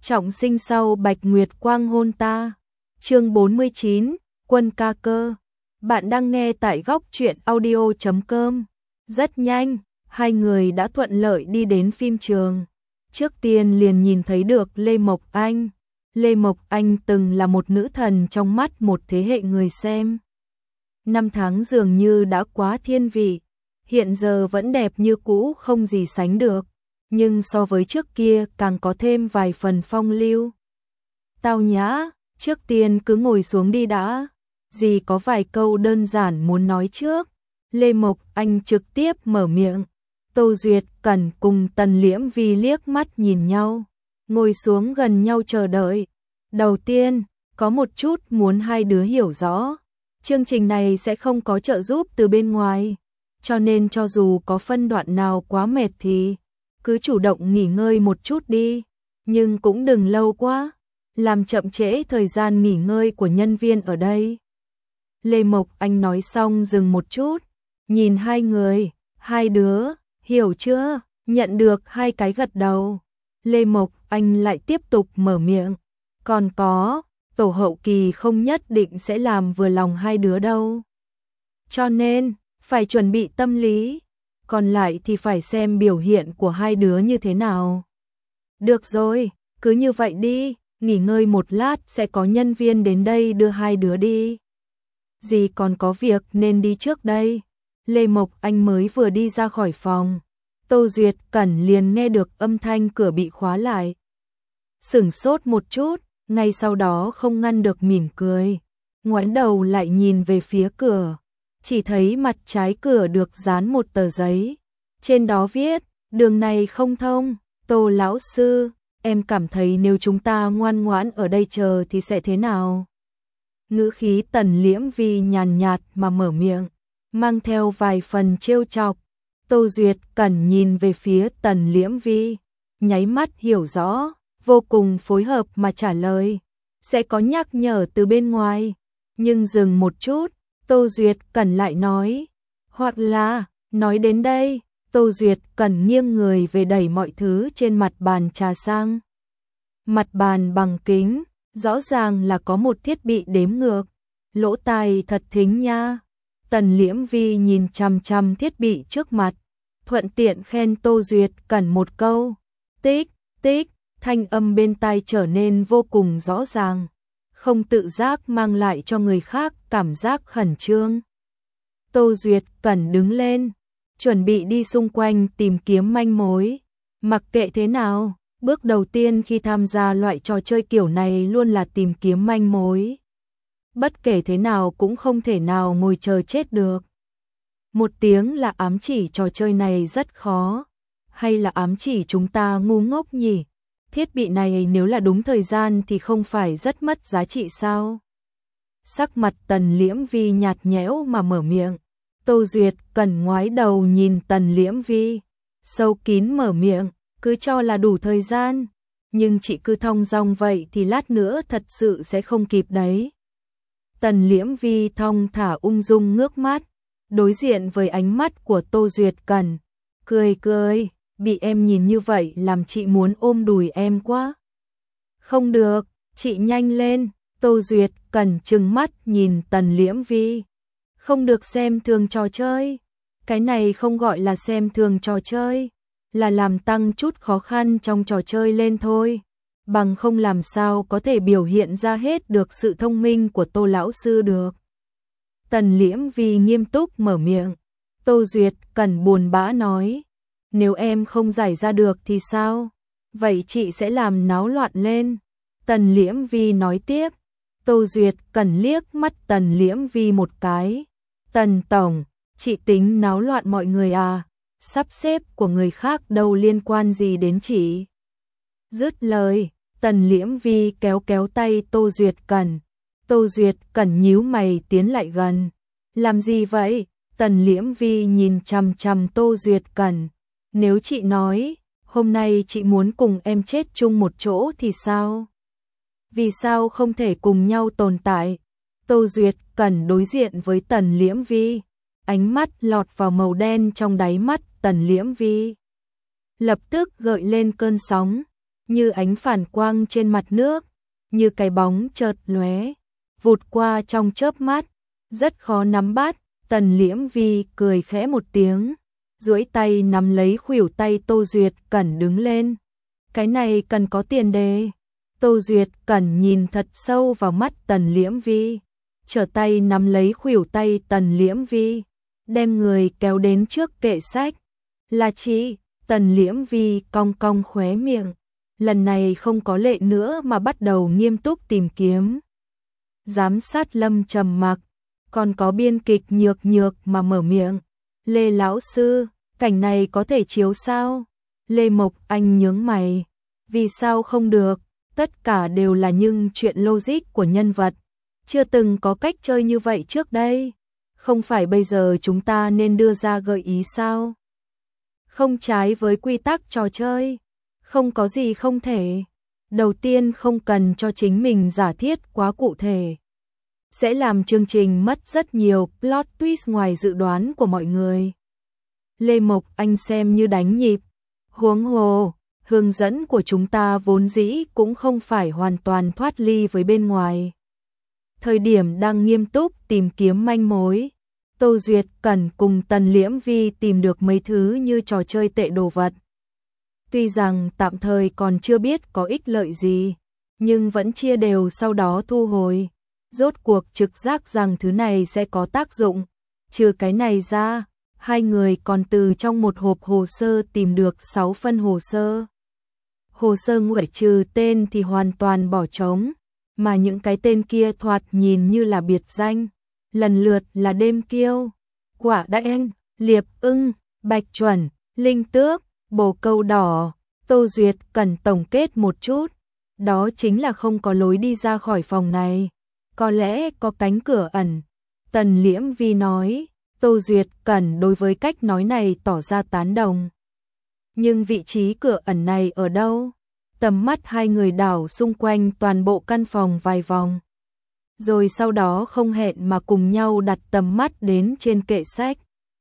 trọng sinh sau Bạch Nguyệt Quang hôn ta. Chương 49, Quân ca cơ. Bạn đang nghe tại góc truyện audio.com. Rất nhanh, hai người đã thuận lợi đi đến phim trường. Trước tiên liền nhìn thấy được Lê Mộc Anh. Lê Mộc Anh từng là một nữ thần trong mắt một thế hệ người xem. Năm tháng dường như đã quá thiên vị, hiện giờ vẫn đẹp như cũ không gì sánh được, nhưng so với trước kia càng có thêm vài phần phong lưu. Tao nhã, trước tiên cứ ngồi xuống đi đã, dì có vài câu đơn giản muốn nói trước. Lê Mộc Anh trực tiếp mở miệng. Tô Duyệt Cẩn cùng Tần Liễm Vi liếc mắt nhìn nhau, ngồi xuống gần nhau chờ đợi. Đầu tiên, có một chút muốn hai đứa hiểu rõ, chương trình này sẽ không có trợ giúp từ bên ngoài, cho nên cho dù có phân đoạn nào quá mệt thì cứ chủ động nghỉ ngơi một chút đi, nhưng cũng đừng lâu quá, làm chậm trễ thời gian nghỉ ngơi của nhân viên ở đây. Lê Mộc Anh nói xong dừng một chút, nhìn hai người, hai đứa, hiểu chưa? Nhận được hai cái gật đầu. Lê Mộc Anh lại tiếp tục mở miệng, còn có, tổ hậu kỳ không nhất định sẽ làm vừa lòng hai đứa đâu. Cho nên, phải chuẩn bị tâm lý, còn lại thì phải xem biểu hiện của hai đứa như thế nào. Được rồi, cứ như vậy đi, nghỉ ngơi một lát sẽ có nhân viên đến đây đưa hai đứa đi. Dì còn có việc nên đi trước đây. Lê Mộc Anh mới vừa đi ra khỏi phòng, Tô Duyệt Cẩn liền nghe được âm thanh cửa bị khóa lại. Sửng sốt một chút, ngay sau đó không ngăn được mỉm cười, ngoảnh đầu lại nhìn về phía cửa, chỉ thấy mặt trái cửa được dán một tờ giấy, trên đó viết, đường này không thông. Tô lão sư, em cảm thấy nếu chúng ta ngoan ngoãn ở đây chờ thì sẽ thế nào? Ngữ khí Tần Liễm Vi nhàn nhạt mà mở miệng, mang theo vài phần trêu chọc. Tô Duyệt Cẩn nhìn về phía Tần Liễm Vi, nháy mắt hiểu rõ, vô cùng phối hợp mà trả lời, sẽ có nhắc nhở từ bên ngoài. Nhưng dừng một chút, Tô Duyệt Cẩn lại nói, hoặc là, nói đến đây, Tô Duyệt Cẩn nghiêng người về đẩy mọi thứ trên mặt bàn trà sang. Mặt bàn bằng kính, rõ ràng là có một thiết bị đếm ngược, lỗ tai thật thính nha. Tần Liễm Vi nhìn chằm chằm thiết bị trước mặt, thuận tiện khen Tô Duyệt Cẩn một câu. Tích, tích, thanh âm bên tai trở nên vô cùng rõ ràng, không tự giác mang lại cho người khác cảm giác khẩn trương. Tô Duyệt Cẩn đứng lên, chuẩn bị đi xung quanh tìm kiếm manh mối. Mặc kệ thế nào, bước đầu tiên khi tham gia loại trò chơi kiểu này luôn là tìm kiếm manh mối. Bất kể thế nào cũng không thể nào ngồi chờ chết được. Một tiếng là ám chỉ trò chơi này rất khó, hay là ám chỉ chúng ta ngu ngốc nhỉ? Thiết bị này nếu là đúng thời gian thì không phải rất mất giá trị sao? Sắc mặt Tần Liễm Vi nhạt nhẽo mà mở miệng. Tô Duyệt Cẩn ngoái đầu nhìn Tần Liễm Vi, sâu kín mở miệng, cứ cho là đủ thời gian, nhưng chị cứ thong dong vậy thì lát nữa thật sự sẽ không kịp đấy. Tần Liễm Vi thong thả ung dung ngước mắt, đối diện với ánh mắt của Tô Duyệt Cẩn, cười cười, bị em nhìn như vậy làm chị muốn ôm đùi em quá. Không được, chị nhanh lên. Tô Duyệt Cẩn trừng mắt nhìn Tần Liễm Vi. Không được xem thường trò chơi. Cái này không gọi là xem thường trò chơi, là làm tăng chút khó khăn trong trò chơi lên thôi. Bằng không làm sao có thể biểu hiện ra hết được sự thông minh của Tô lão sư được. Tần Liễm Vi nghiêm túc mở miệng. Tô Duyệt Cẩn buồn bã nói, nếu em không giải ra được thì sao? Vậy chị sẽ làm náo loạn lên. Tần Liễm Vi nói tiếp. Tô Duyệt Cẩn liếc mắt Tần Liễm Vi một cái. Tần tổng, chị tính náo loạn mọi người à? Sắp xếp của người khác đâu liên quan gì đến chị? Dứt lời, Tần Liễm Vi kéo kéo tay Tô Duyệt Cẩn. Tô Duyệt Cẩn nhíu mày tiến lại gần. Làm gì vậy? Tần Liễm Vi nhìn chằm chằm Tô Duyệt Cẩn. Nếu chị nói, hôm nay chị muốn cùng em chết chung một chỗ thì sao? Vì sao không thể cùng nhau tồn tại? Tô Duyệt Cẩn đối diện với Tần Liễm Vi, ánh mắt lọt vào màu đen trong đáy mắt Tần Liễm Vi, lập tức gợi lên cơn sóng, như ánh phản quang trên mặt nước, như cái bóng chợt lóe, vụt qua trong chớp mắt, rất khó nắm bắt. Tần Liễm Vi cười khẽ một tiếng, duỗi tay nắm lấy khuỷu tay Tô Duyệt Cẩn đứng lên. Cái này cần có tiền đề. Tô Duyệt Cẩn nhìn thật sâu vào mắt Tần Liễm Vi, trở tay nắm lấy khuỷu tay Tần Liễm Vi, đem người kéo đến trước kệ sách. Là chị. Tần Liễm Vi cong cong khóe miệng, lần này không có lệ nữa mà bắt đầu nghiêm túc tìm kiếm. Giám sát Lâm trầm mặc, còn có biên kịch Nhược Nhược mà mở miệng. Lê lão sư, cảnh này có thể chiếu sao? Lê Mộc Anh nhướng mày. Vì sao không được? Tất cả đều là những chuyện logic của nhân vật. Chưa từng có cách chơi như vậy trước đây. Không phải bây giờ chúng ta nên đưa ra gợi ý sao? Không trái với quy tắc trò chơi. Không có gì không thể. Đầu tiên không cần cho chính mình giả thiết quá cụ thể. Sẽ làm chương trình mất rất nhiều plot twist ngoài dự đoán của mọi người. Lê Mộc Anh xem như đánh nhịp. Huống hồ, hướng dẫn của chúng ta vốn dĩ cũng không phải hoàn toàn thoát ly với bên ngoài. Thời điểm đang nghiêm túc tìm kiếm manh mối, Tô Duyệt Cẩn cùng Tần Liễm Vi tìm được mấy thứ như trò chơi tệ đồ vật. Tuy rằng tạm thời còn chưa biết có ích lợi gì, nhưng vẫn chia đều sau đó thu hồi. Rốt cuộc trực giác rằng thứ này sẽ có tác dụng. Trừ cái này ra, hai người còn từ trong một hộp hồ sơ tìm được 6 phân hồ sơ. Hồ sơ ngoại trừ tên thì hoàn toàn bỏ trống, mà những cái tên kia thoạt nhìn như là biệt danh, lần lượt là đêm kiêu, quả đen, liệp ưng, bạch chuẩn, linh tước, bồ câu đỏ. Tô Duyệt cần tổng kết một chút, đó chính là không có lối đi ra khỏi phòng này, có lẽ có cánh cửa ẩn. Tần Liễm Vi nói. Tô Duyệt Cẩn đối với cách nói này tỏ ra tán đồng. Nhưng vị trí cửa ẩn này ở đâu? Tầm mắt hai người đảo xung quanh toàn bộ căn phòng vài vòng. Rồi sau đó không hẹn mà cùng nhau đặt tầm mắt đến trên kệ sách.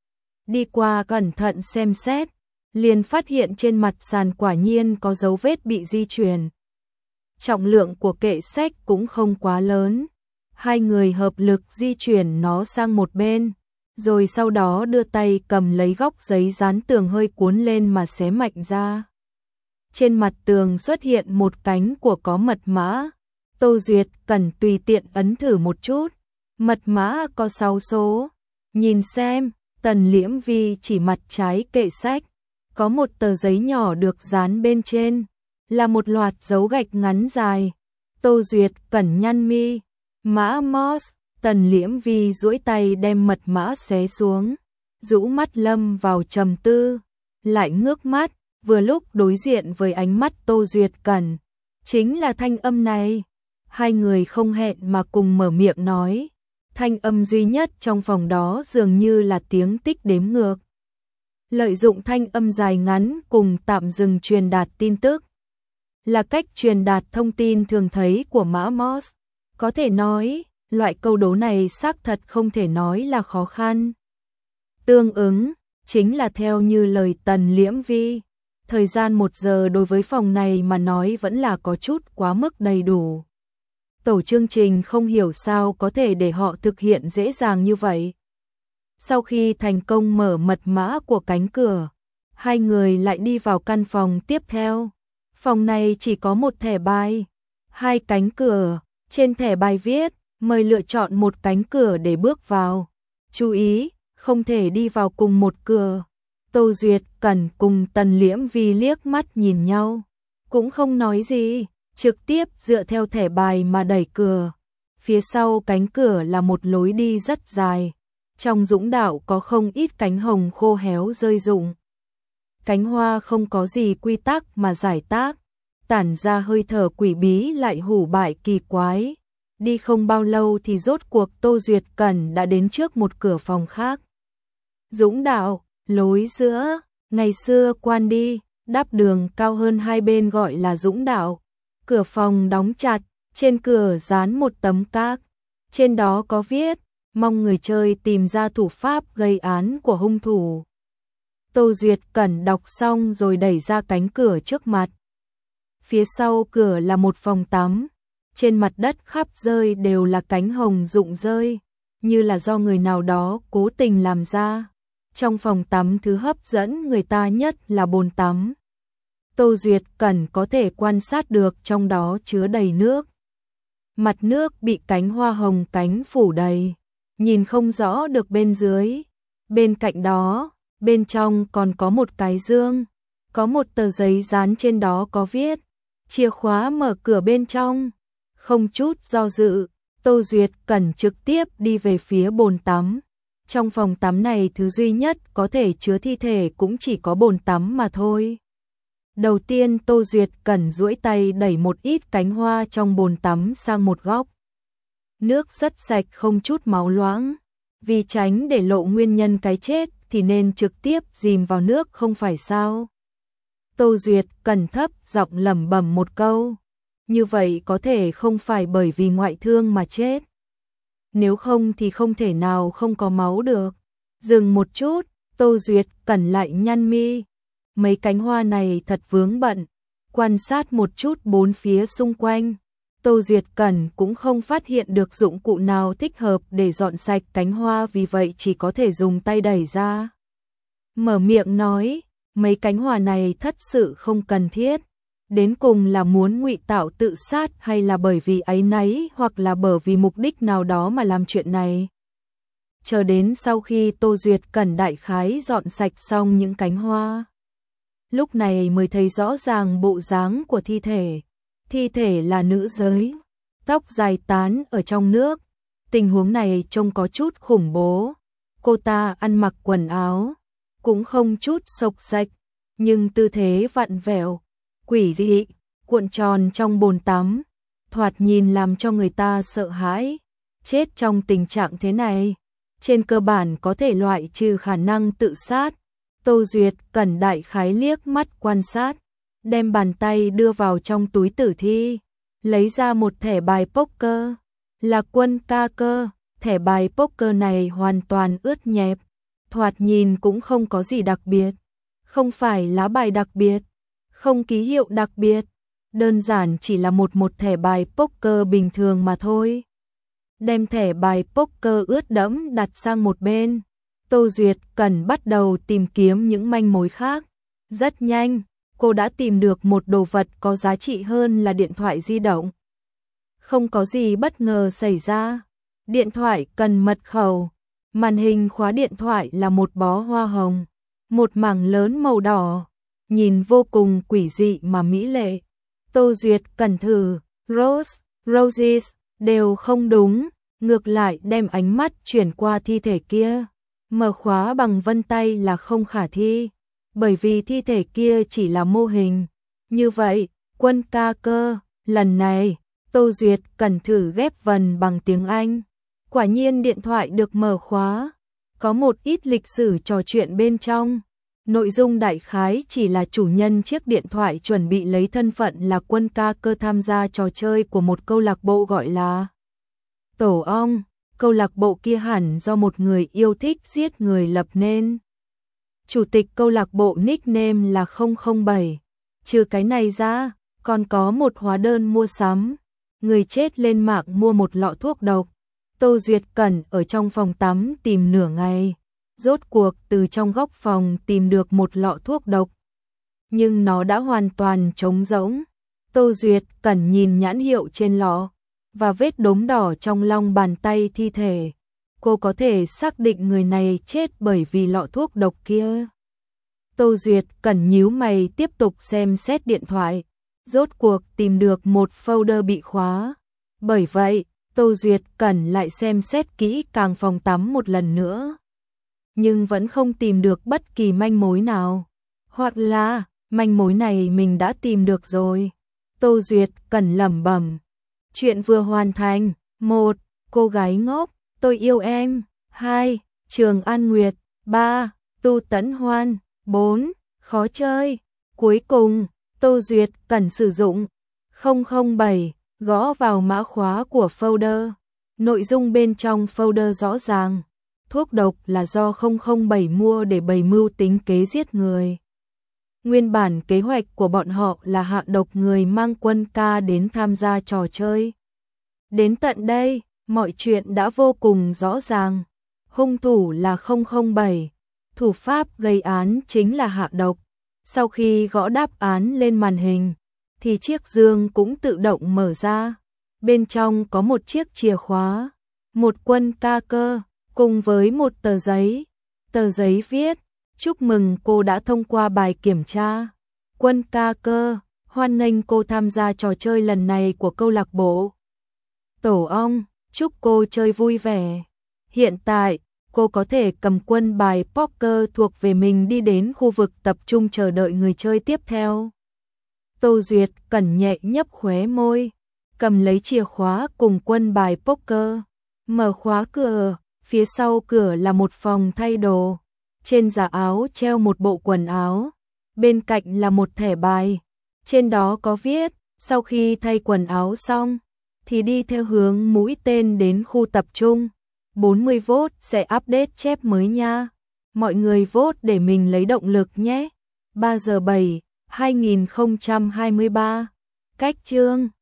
Đi qua cẩn thận xem xét, liền phát hiện trên mặt sàn quả nhiên có dấu vết bị di chuyển. Trọng lượng của kệ sách cũng không quá lớn. Hai người hợp lực di chuyển nó sang một bên, rồi sau đó đưa tay cầm lấy góc giấy dán tường hơi cuốn lên mà xé mạnh ra. Trên mặt tường xuất hiện một cánh của có mật mã. Tô Duyệt Cẩn tùy tiện ấn thử một chút. Mật mã có 6 số. Nhìn xem, Tần Liễm Vi chỉ mặt trái kệ sách. Có một tờ giấy nhỏ được dán bên trên, là một loạt dấu gạch ngắn dài. Tô Duyệt Cẩn nhăn mi. Mã Morse. Tần Liễm Vi duỗi tay đem mật mã xé xuống, rũ mắt lâm vào trầm tư, lại ngước mắt, vừa lúc đối diện với ánh mắt Tô Duyệt Cẩn. Chính là thanh âm này. Hai người không hẹn mà cùng mở miệng nói. Thanh âm duy nhất trong phòng đó dường như là tiếng tích đếm ngược. Lợi dụng thanh âm dài ngắn cùng tạm dừng truyền đạt tin tức, là cách truyền đạt thông tin thường thấy của mã Morse. Có thể nói, loại câu đố này xác thật không thể nói là khó khăn. Tương ứng, chính là theo như lời Tần Liễm Vi. Thời gian 1 giờ đối với phòng này mà nói vẫn là có chút quá mức đầy đủ. Tổ chương trình không hiểu sao có thể để họ thực hiện dễ dàng như vậy. Sau khi thành công mở mật mã của cánh cửa, hai người lại đi vào căn phòng tiếp theo. Phòng này chỉ có một thẻ bài, 2 cánh cửa, trên thẻ bài viết, mời lựa chọn một cánh cửa để bước vào. Chú ý, không thể đi vào cùng một cửa. Tô Duyệt Cẩn cùng Tần Liễm Vi liếc mắt nhìn nhau, cũng không nói gì, trực tiếp dựa theo thẻ bài mà đẩy cửa. Phía sau cánh cửa là một lối đi rất dài. Trong dũng đạo có không ít cánh hồng khô héo rơi rụng. Cánh hoa không có gì quy tắc mà giải tác, tản ra hơi thở quỷ bí lại hủ bại kỳ quái. Đi không bao lâu thì rốt cuộc Tô Duyệt Cẩn đã đến trước một cửa phòng khác. Dũng đạo, lối giữa, ngày xưa quan đi, đắp đường cao hơn hai bên gọi là dũng đạo. Cửa phòng đóng chặt, trên cửa dán một tấm các, trên đó có viết, mong người chơi tìm ra thủ pháp gây án của hung thủ. Tô Duyệt Cẩn đọc xong rồi đẩy ra cánh cửa trước mặt. Phía sau cửa là một phòng tắm, trên mặt đất khắp rơi đều là cánh hồng rụng rơi, như là do người nào đó cố tình làm ra. Trong phòng tắm thứ hấp dẫn người ta nhất là bồn tắm. Tô Duyệt Cẩn có thể quan sát được trong đó chứa đầy nước. Mặt nước bị cánh hoa hồng cánh phủ đầy, nhìn không rõ được bên dưới. Bên cạnh đó, bên trong còn có một cái dương, có một tờ giấy dán trên đó có viết, chìa khóa mở cửa bên trong. Không chút do dự, Tô Duyệt Cẩn trực tiếp đi về phía bồn tắm. Trong phòng tắm này thứ duy nhất có thể chứa thi thể cũng chỉ có bồn tắm mà thôi. Đầu tiên Tô Duyệt Cẩn duỗi tay đẩy một ít cánh hoa trong bồn tắm sang một góc. Nước rất sạch không chút máu loãng. Vì tránh để lộ nguyên nhân cái chết thì nên trực tiếp dìm vào nước không phải sao? Tô Duyệt Cẩn thấp giọng lẩm bẩm một câu. Như vậy có thể không phải bởi vì ngoại thương mà chết. Nếu không thì không thể nào không có máu được. Dừng một chút, Tô Duyệt Cẩn lại nhăn mi. Mấy cánh hoa này thật vướng bận. Quan sát một chút bốn phía xung quanh, Tô Duyệt Cẩn cũng không phát hiện được dụng cụ nào thích hợp để dọn sạch cánh hoa, vì vậy chỉ có thể dùng tay đẩy ra. Mở miệng nói, mấy cánh hoa này thật sự không cần thiết. Đến cùng là muốn ngụy tạo tự sát hay là bởi vì áy náy hoặc là bởi vì mục đích nào đó mà làm chuyện này. Chờ đến sau khi Tô Duyệt Cẩn đại khái dọn sạch xong những cánh hoa, lúc này mới thấy rõ ràng bộ dáng của thi thể. Thi thể là nữ giới, tóc dài tán ở trong nước. Tình huống này trông có chút khủng bố. Cô ta ăn mặc quần áo cũng không chút xộc xệch, nhưng tư thế vặn vẹo, quỷ dị, cuộn tròn trong bồn tắm, thoạt nhìn làm cho người ta sợ hãi. Chết trong tình trạng thế này, trên cơ bản có thể loại trừ khả năng tự sát. Tô Duyệt Cẩn đại khái liếc mắt quan sát, đem bàn tay đưa vào trong túi tử thi, lấy ra một thẻ bài poker, là quân ca cơ. Thẻ bài poker này hoàn toàn ướt nhẹp, thoạt nhìn cũng không có gì đặc biệt, không phải lá bài đặc biệt, không ký hiệu đặc biệt, đơn giản chỉ là một thẻ bài poker bình thường mà thôi. Đem thẻ bài poker ướt đẫm đặt sang một bên, Tô Duyệt Cẩn bắt đầu tìm kiếm những manh mối khác. Rất nhanh, cô đã tìm được một đồ vật có giá trị hơn là điện thoại di động. Không có gì bất ngờ xảy ra. Điện thoại cần mật khẩu. Màn hình khóa điện thoại là một bó hoa hồng, một mảng lớn màu đỏ, nhìn vô cùng quỷ dị mà mỹ lệ. Tô Duyệt Cẩn thử, roses, đều không đúng, ngược lại đem ánh mắt chuyển qua thi thể kia. Mở khóa bằng vân tay là không khả thi, bởi vì thi thể kia chỉ là mô hình. Như vậy, quân ca cơ, lần này, Tô Duyệt Cẩn thử ghép vần bằng tiếng Anh. Quả nhiên điện thoại được mở khóa, có một ít lịch sử trò chuyện bên trong. Nội dung đại khái chỉ là chủ nhân chiếc điện thoại chuẩn bị lấy thân phận là quân ca cơ tham gia trò chơi của một câu lạc bộ gọi là Tổ ong. Câu lạc bộ kia hẳn do một người yêu thích giết người lập nên. Chủ tịch câu lạc bộ nickname là 007. Trừ cái này ra, còn có một hóa đơn mua sắm. Người chết lên mạng mua một lọ thuốc độc. Tô Duyệt Cẩn ở trong phòng tắm tìm nửa ngày, rốt cuộc từ trong góc phòng tìm được một lọ thuốc độc. Nhưng nó đã hoàn toàn trống rỗng. Tô Duyệt Cẩn nhìn nhãn hiệu trên lọ và vết đốm đỏ trong lòng bàn tay thi thể. Cô có thể xác định người này chết bởi vì lọ thuốc độc kia. Tô Duyệt Cẩn nhíu mày tiếp tục xem xét điện thoại, rốt cuộc tìm được một folder bị khóa. Bởi vậy, Tô Duyệt Cẩn lại xem xét kỹ càng phòng tắm một lần nữa. Nhưng vẫn không tìm được bất kỳ manh mối nào. Hoặc là, manh mối này mình đã tìm được rồi. Tô Duyệt Cẩn lẩm bẩm. Chuyện vừa hoàn thành. 1. Cô gái ngốc, tôi yêu em. 2. Trường An Nguyệt. 3. Tu Tấn Hoan. 4. Khó chơi. Cuối cùng, Tô Duyệt Cẩn sử dụng 007 gõ vào mã khóa của folder. Nội dung bên trong folder rõ ràng. Thuốc độc là do 007 mua để bày mưu tính kế giết người. Nguyên bản kế hoạch của bọn họ là hạ độc người mang Quân ca đến tham gia trò chơi. Đến tận đây, mọi chuyện đã vô cùng rõ ràng. Hung thủ là 007, thủ pháp gây án chính là hạ độc. Sau khi gõ đáp án lên màn hình, thì chiếc giường cũng tự động mở ra. Bên trong có một chiếc chìa khóa, một quân ca cơ, cùng với một tờ giấy. Tờ giấy viết: chúc mừng cô đã thông qua bài kiểm tra. Quân ca cơ, hoan nghênh cô tham gia trò chơi lần này của câu lạc bộ Tổ ong, chúc cô chơi vui vẻ. Hiện tại, cô có thể cầm quân bài poker thuộc về mình đi đến khu vực tập trung chờ đợi người chơi tiếp theo. Tô Duyệt cẩn nhẹ nhấp khóe môi, cầm lấy chìa khóa cùng quân bài poker, mở khóa cửa, phía sau cửa là một phòng thay đồ. Trên giá áo treo một bộ quần áo, bên cạnh là một thẻ bài, trên đó có viết: sau khi thay quần áo xong, thì đi theo hướng mũi tên đến khu tập trung. 40 vote sẽ update chép mới nha. Mọi người vote để mình lấy động lực nhé. 3 giờ 7, 2023. Cách chương